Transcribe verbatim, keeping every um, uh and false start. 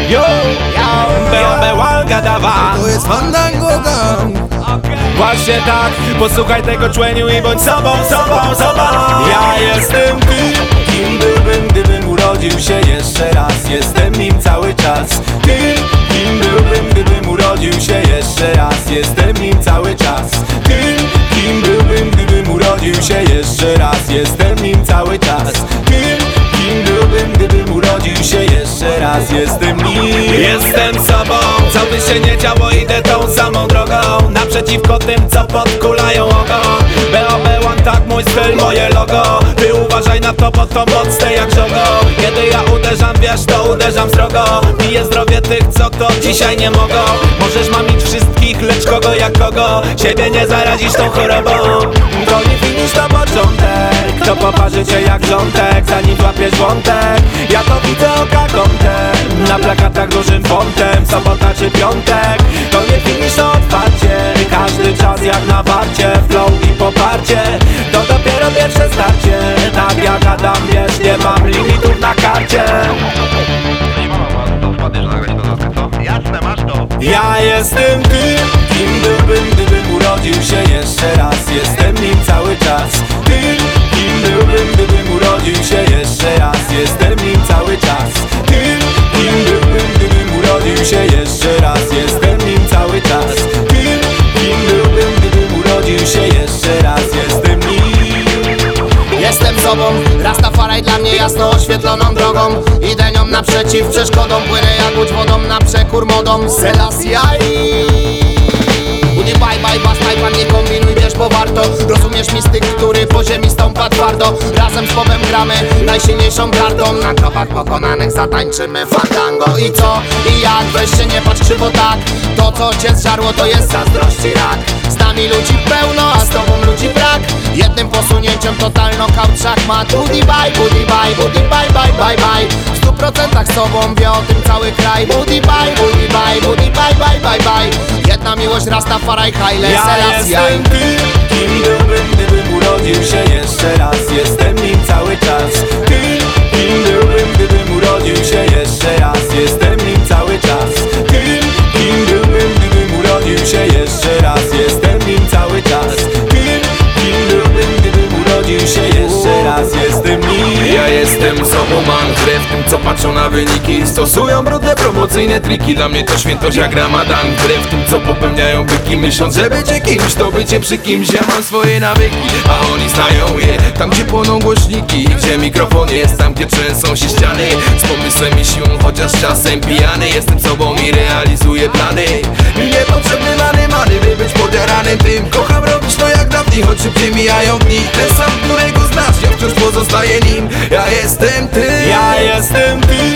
Yo, B O B Łanga dawa. To jest Fandango Gang. Właśnie tak, posłuchaj tego człeniu i bądź sobą, sobą, sobą. Ja jestem tym, kim byłbym, gdybym urodził się jeszcze raz. Jestem nim cały czas. Tym, kim byłbym, gdybym urodził się jeszcze raz. Jestem nim cały czas. Tym, kim byłbym, gdybym urodził się jeszcze raz. Jestem nim cały czas. Tym, kim byłbym, gdybym urodził się jeszcze raz. Jestem nim. Jestem sobą, co by się nie działo, idę tą samą drogą. Naprzeciwko tym, co podkulają ogon. B O B One, tak mój styl, moje logo. Ty uważaj na to, bo to mocne jak żogo. Kiedy ja uderzam, wiesz, to uderzam srogo. Piję zdrowie tych, co to dzisiaj nie mogą. Możesz mamić wszystkich, lecz kogo jak kogo. Siebie nie zarazisz tą chorobą. To nie finisz, to początek. To poparzy cię jak rządek, zanim złapiesz wątek. Ja to widzę oka kątem, na plakatach dużym fontem. Sobota czy piątek, to nie finisz, to otwarcie. Każdy czas jak na warcie, flow i poparcie. To dopiero pierwsze starcie. Tak jak Adam, wiesz, nie mam limitów na karcie. Jasne, masz to. Ja jestem tym, kim byłbym, gdybym urodził się jeszcze raz. Jestem nim cały czas. Tym, kim byłbym, gdybym urodził się jeszcze raz. Jestem nim cały czas. Tym, kim byłbym, gdybym urodził się jeszcze raz. Jestem nim cały czas. Tym, kim byłbym, gdybym urodził się jeszcze raz. Jestem nim. Jestem sobą, Rastafari dla mnie jasno oświetloną drogą. Idę nią naprzeciw przeszkodom, płynę jak łódź wodą na przekór modom. Selassie. Budi bye bye, bastaj pan, nie kombinuj, wiesz, bo warto. Rozumiesz mistyk, który po ziemi stąpa twardo. Razem z Bobem gramy najsilniejszą kartą. Na grobach pokonanych zatańczymy fandango. I co? I jak? Weź się nie patrz krzywo tak. To co cię zżarło to jest zazdrości rak. Z nami ludzi pełno, a z tobą ludzi brak. Jednym posunięciem total knockout szachmat. Budi bye, budi bye, budi bye, bye, bye, bye. W stu procentach z sobą wie o tym cały kraj. Budi bye, budi bye, budi bye, bye, bye, bye. Jedna miłość, Rastafari, Haile Ja Selassie. jestem tym, kim byłbym, gdybym urodził się jeszcze raz. Jestem nim cały czas. Tym, kim byłbym, gdybym urodził się jeszcze raz. Jestem nim cały czas. Tym, kim byłbym, gdybym urodził się jeszcze raz. Jestem nim cały czas. Tym, kim byłbym, gdybym urodził się jeszcze raz. Jestem nim. Ja jestem sobą, mam grę w tym, co patrzą na wyniki. Stosują brudne promocyjne triki. Dla mnie to świętość jak Ramadan. Grę w tym, co popełniają byki. Myśląc, że bycie kimś, to bycie przy kimś. Ja mam swoje nawyki, a oni znają je. Tam, gdzie płoną głośniki, gdzie mikrofon jest. Tam, gdzie trzęsą się ściany. Z pomysłem i siłą, chociaż czasem pijany. Jestem sobą i realizuję plany. Mi niepotrzebny many, many, by być podjaranym tym. Kocham robić to jak dawniej, choć szybciej mijają dni. Ten sam, którego znasz, ja wciąż pozostaję nim. Ja jestem ty. Ja jestem tym,